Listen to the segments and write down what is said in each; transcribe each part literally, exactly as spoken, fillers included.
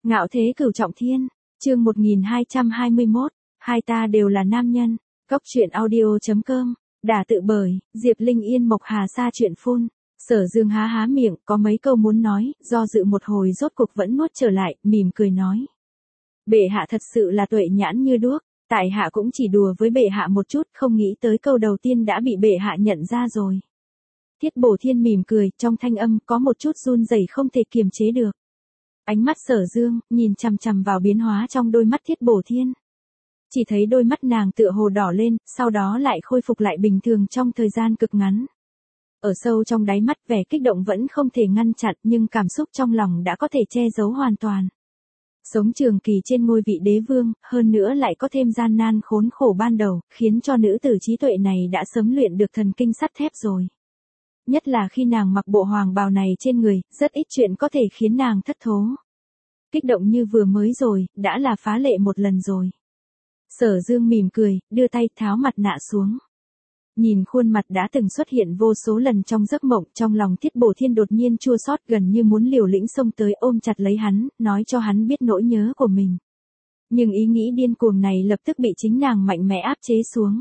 Ngạo thế cửu trọng thiên, chương một nghìn hai trăm hai mươi mốt, hai ta đều là nam nhân, Cốc truyện audio chấm com, đả tự bởi, Diệp Linh Yên Mộc Hà Sa chuyện phun. Sở Dương há há miệng, có mấy câu muốn nói, do dự một hồi rốt cục vẫn nuốt trở lại, mỉm cười nói. Bệ hạ thật sự là tuệ nhãn như đuốc, tại hạ cũng chỉ đùa với bệ hạ một chút, không nghĩ tới câu đầu tiên đã bị bệ hạ nhận ra rồi. Thiết Bổ Thiên mỉm cười, trong thanh âm có một chút run rẩy không thể kiềm chế được. Ánh mắt Sở Dương, nhìn chằm chằm vào biến hóa trong đôi mắt Thiết Bổ Thiên. Chỉ thấy đôi mắt nàng tựa hồ đỏ lên, sau đó lại khôi phục lại bình thường trong thời gian cực ngắn. Ở sâu trong đáy mắt vẻ kích động vẫn không thể ngăn chặn nhưng cảm xúc trong lòng đã có thể che giấu hoàn toàn. Sống trường kỳ trên ngôi vị đế vương, hơn nữa lại có thêm gian nan khốn khổ ban đầu, khiến cho nữ tử trí tuệ này đã sớm luyện được thần kinh sắt thép rồi. Nhất là khi nàng mặc bộ hoàng bào này trên người, rất ít chuyện có thể khiến nàng thất thố. Kích động như vừa mới rồi, đã là phá lệ một lần rồi. Sở Dương mỉm cười, đưa tay tháo mặt nạ xuống. Nhìn khuôn mặt đã từng xuất hiện vô số lần trong giấc mộng, trong lòng Thiết Bổ Thiên đột nhiên chua xót gần như muốn liều lĩnh xông tới ôm chặt lấy hắn, nói cho hắn biết nỗi nhớ của mình. Nhưng ý nghĩ điên cuồng này lập tức bị chính nàng mạnh mẽ áp chế xuống.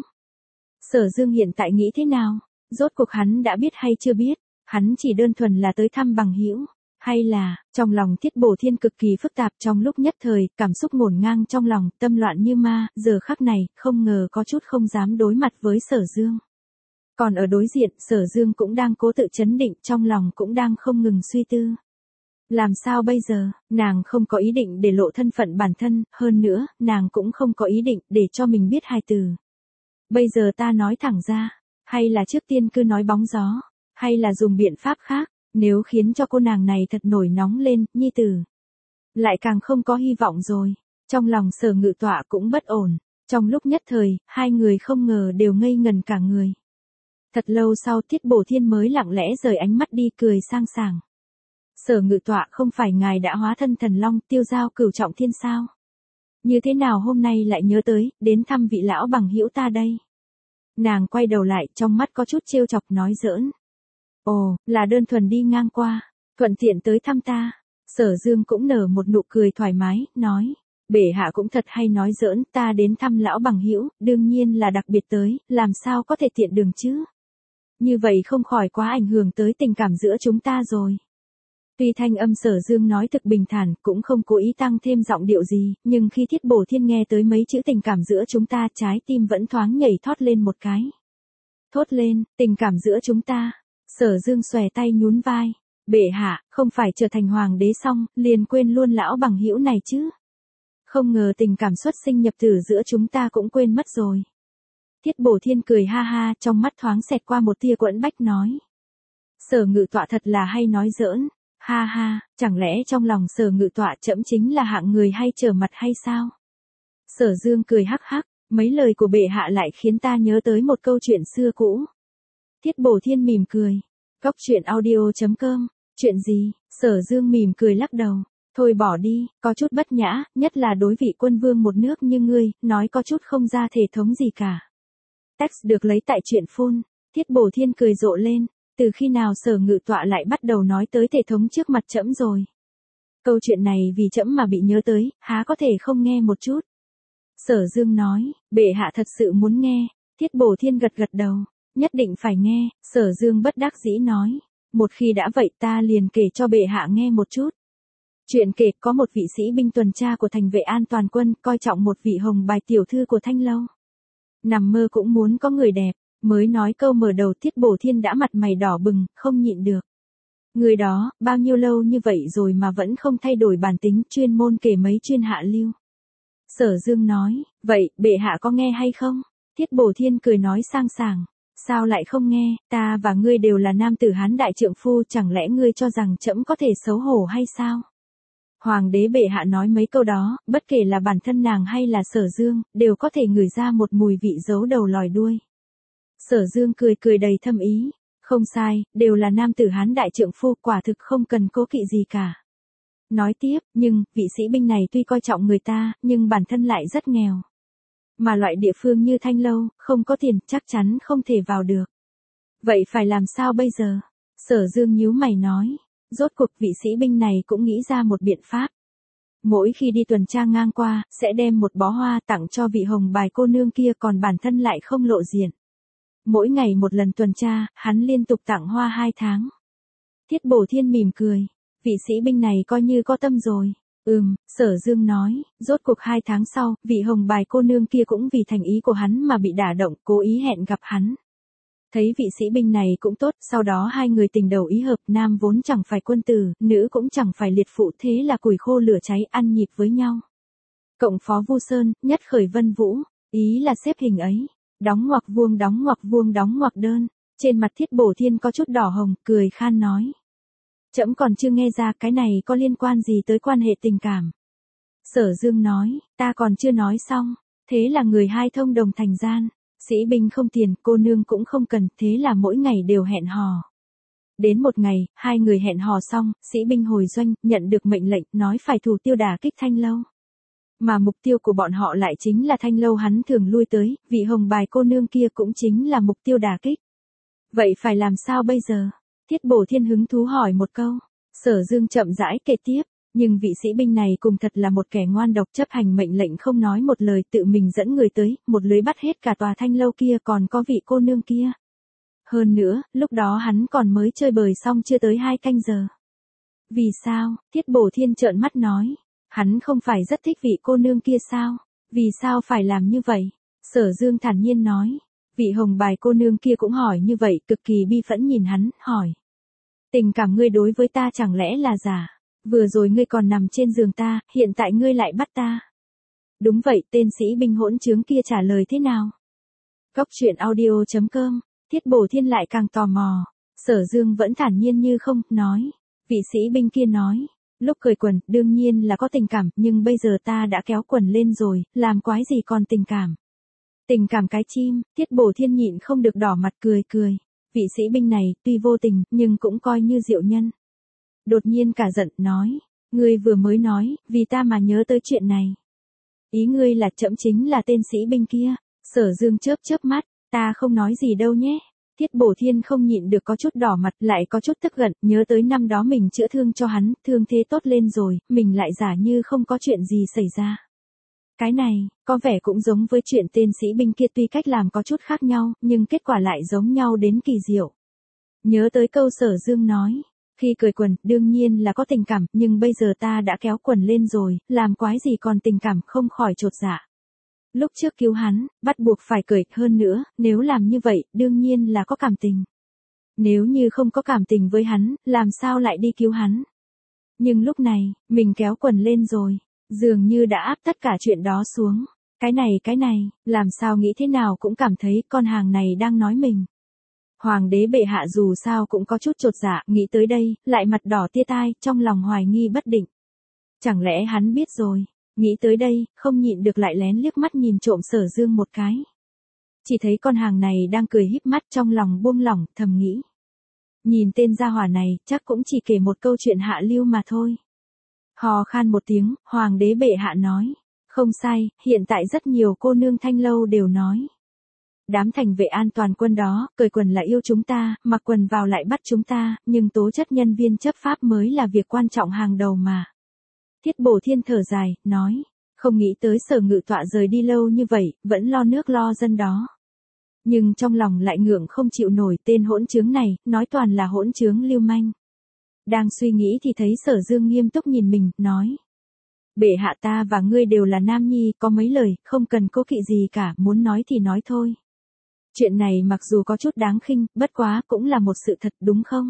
Sở Dương hiện tại nghĩ thế nào? Rốt cuộc hắn đã biết hay chưa biết? Hắn chỉ đơn thuần là tới thăm bằng hữu, hay là, trong lòng Thiết Bổ Thiên cực kỳ phức tạp trong lúc nhất thời, cảm xúc ngổn ngang trong lòng, tâm loạn như ma, giờ khắc này, không ngờ có chút không dám đối mặt với Sở Dương. Còn ở đối diện, Sở Dương cũng đang cố tự chấn định, trong lòng cũng đang không ngừng suy tư. Làm sao bây giờ, nàng không có ý định để lộ thân phận bản thân, hơn nữa, nàng cũng không có ý định để cho mình biết hai từ. Bây giờ ta nói thẳng ra, hay là trước tiên cứ nói bóng gió, hay là dùng biện pháp khác, nếu khiến cho cô nàng này thật nổi nóng lên, nhi tử. Lại càng không có hy vọng rồi, trong lòng Sở Ngự Tọa cũng bất ổn, trong lúc nhất thời, hai người không ngờ đều ngây ngần cả người. Thật lâu sau Thiết Bổ Thiên mới lặng lẽ rời ánh mắt đi cười sang sảng. Sở Ngự Tọa, không phải ngài đã hóa thân thần long tiêu giao cửu trọng thiên sao? Như thế nào hôm nay lại nhớ tới, đến thăm vị lão bằng hữu ta đây? Nàng quay đầu lại, trong mắt có chút trêu chọc nói giỡn. Ồ, là đơn thuần đi ngang qua, thuận tiện tới thăm ta. Sở Dương cũng nở một nụ cười thoải mái, nói. Bệ hạ cũng thật hay nói giỡn, ta đến thăm lão bằng hữu, đương nhiên là đặc biệt tới, làm sao có thể tiện đường chứ? Như vậy không khỏi quá ảnh hưởng tới tình cảm giữa chúng ta rồi. Tuy thanh âm Sở Dương nói thực bình thản, cũng không cố ý tăng thêm giọng điệu gì, nhưng khi Thiết Bổ Thiên nghe tới mấy chữ tình cảm giữa chúng ta, trái tim vẫn thoáng nhảy thót lên một cái. Thốt lên, tình cảm giữa chúng ta. Sở Dương xòe tay nhún vai. Bệ hạ, không phải trở thành hoàng đế xong, liền quên luôn lão bằng hữu này chứ. Không ngờ tình cảm xuất sinh nhập tử giữa chúng ta cũng quên mất rồi. Thiết Bổ Thiên cười ha ha, trong mắt thoáng xẹt qua một tia quẫn bách nói. Sở Ngự Tọa thật là hay nói giỡn, ha ha, chẳng lẽ trong lòng Sở Ngự Tọa trẫm chính là hạng người hay trở mặt hay sao? Sở Dương cười hắc hắc, mấy lời của bệ hạ lại khiến ta nhớ tới một câu chuyện xưa cũ. Thiết Bổ Thiên mỉm cười. Cốc truyện audio chấm com, chuyện gì? Sở Dương mỉm cười lắc đầu. Thôi bỏ đi, có chút bất nhã, nhất là đối vị quân vương một nước như ngươi, nói có chút không ra thể thống gì cả. Text được lấy tại truyện phun. Thiết Bổ Thiên cười rộ lên. Từ khi nào Sở Ngự Tọa lại bắt đầu nói tới thể thống trước mặt trẫm rồi? Câu chuyện này vì trẫm mà bị nhớ tới, há có thể không nghe một chút? Sở Dương nói, bệ hạ thật sự muốn nghe. Thiết Bổ Thiên gật gật đầu. Nhất định phải nghe. Sở Dương bất đắc dĩ nói. Một khi đã vậy ta liền kể cho bệ hạ nghe một chút. Chuyện kể có một vị sĩ binh tuần tra của thành vệ an toàn quân, coi trọng một vị hồng bài tiểu thư của Thanh Lâu. Nằm mơ cũng muốn có người đẹp, mới nói câu mở đầu Thiết Bổ Thiên đã mặt mày đỏ bừng, không nhịn được. Người đó, bao nhiêu lâu như vậy rồi mà vẫn không thay đổi bản tính, chuyên môn kể mấy chuyên hạ lưu. Sở Dương nói, vậy, bệ hạ có nghe hay không? Thiết Bổ Thiên cười nói sang sảng. Sao lại không nghe, ta và ngươi đều là nam tử Hán đại trượng phu, chẳng lẽ ngươi cho rằng trẫm có thể xấu hổ hay sao? Hoàng đế bệ hạ nói mấy câu đó, bất kể là bản thân nàng hay là Sở Dương, đều có thể ngửi ra một mùi vị giấu đầu lòi đuôi. Sở Dương cười cười đầy thâm ý. Không sai, đều là nam tử Hán đại trượng phu, quả thực không cần cố kỵ gì cả. Nói tiếp, nhưng, vị sĩ binh này tuy coi trọng người ta, nhưng bản thân lại rất nghèo. Mà loại địa phương như Thanh Lâu, không có tiền, chắc chắn không thể vào được. Vậy phải làm sao bây giờ? Sở Dương nhíu mày nói. Rốt cuộc vị sĩ binh này cũng nghĩ ra một biện pháp. Mỗi khi đi tuần tra ngang qua, sẽ đem một bó hoa tặng cho vị hồng bài cô nương kia, còn bản thân lại không lộ diện. Mỗi ngày một lần tuần tra, hắn liên tục tặng hoa hai tháng. Thiết Bổ Thiên mỉm cười. Vị sĩ binh này coi như có tâm rồi. Ừm, Sở Dương nói, rốt cuộc hai tháng sau, vị hồng bài cô nương kia cũng vì thành ý của hắn mà bị đả động, cố ý hẹn gặp hắn. Thấy vị sĩ binh này cũng tốt, sau đó hai người tình đầu ý hợp, nam vốn chẳng phải quân tử, nữ cũng chẳng phải liệt phụ, thế là củi khô lửa cháy, ăn nhịp với nhau. Cộng phó Vu Sơn, nhất khởi Vân Vũ, ý là xếp hình ấy. Đóng ngoặc vuông đóng ngoặc vuông đóng ngoặc đơn. Trên mặt Thiết Bổ Thiên có chút đỏ hồng, cười khan nói. Trẫm còn chưa nghe ra cái này có liên quan gì tới quan hệ tình cảm. Sở Dương nói, ta còn chưa nói xong, thế là người hai thông đồng thành gian. Sĩ binh không tiền, cô nương cũng không cần, thế là mỗi ngày đều hẹn hò. Đến một ngày, hai người hẹn hò xong, sĩ binh hồi doanh, nhận được mệnh lệnh, nói phải thủ tiêu đả kích Thanh Lâu. Mà mục tiêu của bọn họ lại chính là Thanh Lâu hắn thường lui tới, vị hồng bài cô nương kia cũng chính là mục tiêu đả kích. Vậy phải làm sao bây giờ? Thiết Bổ Thiên hứng thú hỏi một câu. Sở Dương chậm rãi kể tiếp, nhưng vị sĩ binh này cùng thật là một kẻ ngoan độc, chấp hành mệnh lệnh không nói một lời, tự mình dẫn người tới, một lưới bắt hết cả tòa Thanh Lâu kia, còn có vị cô nương kia. Hơn nữa, lúc đó hắn còn mới chơi bời xong chưa tới hai canh giờ. Vì sao? Thiết Bổ Thiên trợn mắt nói. Hắn không phải rất thích vị cô nương kia sao? Vì sao phải làm như vậy? Sở Dương thản nhiên nói. Vị hồng bài cô nương kia cũng hỏi như vậy, cực kỳ bi phẫn nhìn hắn, hỏi. Tình cảm ngươi đối với ta chẳng lẽ là giả? Vừa rồi ngươi còn nằm trên giường ta, hiện tại ngươi lại bắt ta. Đúng vậy, tên sĩ binh hỗn trướng kia trả lời thế nào? Cóc truyện audio chấm com, Thiết Bổ Thiên lại càng tò mò. Sở Dương vẫn thản nhiên như không, nói. Vị sĩ binh kia nói. Lúc cởi quần, đương nhiên là có tình cảm, nhưng bây giờ ta đã kéo quần lên rồi, làm quái gì còn tình cảm. Tình cảm cái chim, Thiết Bổ Thiên nhịn không được đỏ mặt cười cười. Vị sĩ binh này, tuy vô tình, nhưng cũng coi như diệu nhân. Đột nhiên cả giận, nói. Ngươi vừa mới nói, vì ta mà nhớ tới chuyện này. Ý ngươi là trẫm chính là tên sĩ binh kia. Sở Dương chớp chớp mắt, ta không nói gì đâu nhé. Thiết Bổ Thiên không nhịn được có chút đỏ mặt, lại có chút tức giận, nhớ tới năm đó mình chữa thương cho hắn, thương thế tốt lên rồi, mình lại giả như không có chuyện gì xảy ra. Cái này, có vẻ cũng giống với chuyện tên sĩ binh kia, tuy cách làm có chút khác nhau, nhưng kết quả lại giống nhau đến kỳ diệu. Nhớ tới câu Sở Dương nói, khi cởi quần, đương nhiên là có tình cảm, nhưng bây giờ ta đã kéo quần lên rồi, làm quái gì còn tình cảm, không khỏi chột dạ. Lúc trước cứu hắn, bắt buộc phải cởi, hơn nữa, nếu làm như vậy, đương nhiên là có cảm tình. Nếu như không có cảm tình với hắn, làm sao lại đi cứu hắn? Nhưng lúc này, mình kéo quần lên rồi, dường như đã áp tất cả chuyện đó xuống. Cái này cái này, làm sao nghĩ thế nào cũng cảm thấy con hàng này đang nói mình. Hoàng đế bệ hạ dù sao cũng có chút chột dạ, nghĩ tới đây, lại mặt đỏ tia tai, trong lòng hoài nghi bất định. Chẳng lẽ hắn biết rồi? Nghĩ tới đây, không nhịn được lại lén liếc mắt nhìn trộm Sở Dương một cái. Chỉ thấy con hàng này đang cười híp mắt, trong lòng buông lỏng, thầm nghĩ. Nhìn tên gia hỏa này, chắc cũng chỉ kể một câu chuyện hạ lưu mà thôi. Hò khan một tiếng, Hoàng đế bệ hạ nói. Không sai, hiện tại rất nhiều cô nương Thanh Lâu đều nói. Đám thành vệ an toàn quân đó, cởi quần là yêu chúng ta, mặc quần vào lại bắt chúng ta, nhưng tố chất nhân viên chấp pháp mới là việc quan trọng hàng đầu mà. Thiết Bổ Thiên thở dài, nói, không nghĩ tới Sở Ngự Tọa rời đi lâu như vậy, vẫn lo nước lo dân đó. Nhưng trong lòng lại ngượng không chịu nổi tên hỗn trướng này, nói toàn là hỗn trướng lưu manh. Đang suy nghĩ thì thấy Sở Dương nghiêm túc nhìn mình, nói. Bệ hạ, ta và ngươi đều là nam nhi, có mấy lời, không cần cố kỵ gì cả, muốn nói thì nói thôi. Chuyện này mặc dù có chút đáng khinh, bất quá cũng là một sự thật, đúng không?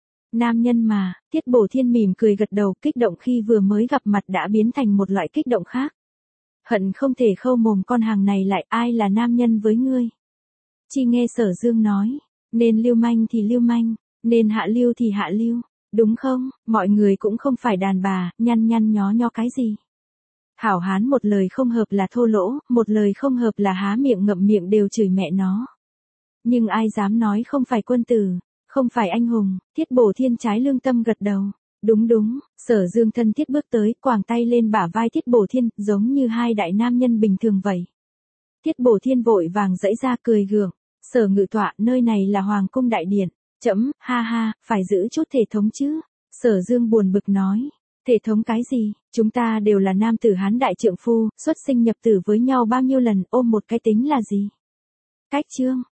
Nam nhân mà, Thiết Bổ Thiên mỉm cười gật đầu, kích động khi vừa mới gặp mặt đã biến thành một loại kích động khác. Hận không thể khâu mồm con hàng này lại, ai là nam nhân với ngươi? Chỉ nghe Sở Dương nói, nên lưu manh thì lưu manh, nên hạ lưu thì hạ lưu, đúng không? Mọi người cũng không phải đàn bà, nhăn nhăn nhó nhó cái gì. Hảo hán một lời không hợp là thô lỗ, một lời không hợp là há miệng ngậm miệng đều chửi mẹ nó. Nhưng ai dám nói không phải quân tử, không phải anh hùng? Thiết Bổ Thiên trái lương tâm gật đầu. Đúng đúng, Sở Dương thân thiết bước tới, quàng tay lên bả vai Thiết Bổ Thiên, giống như hai đại nam nhân bình thường vậy. Thiết Bổ Thiên vội vàng giãy ra cười gượng. Sở Ngự Tọa, nơi này là Hoàng cung đại điện. Chấm, ha ha, phải giữ chút thể thống chứ. Sở Dương buồn bực nói. Thể thống cái gì, chúng ta đều là nam tử hán đại trượng phu, xuất sinh nhập tử với nhau bao nhiêu lần, ôm một cái tính là gì? Cách chương,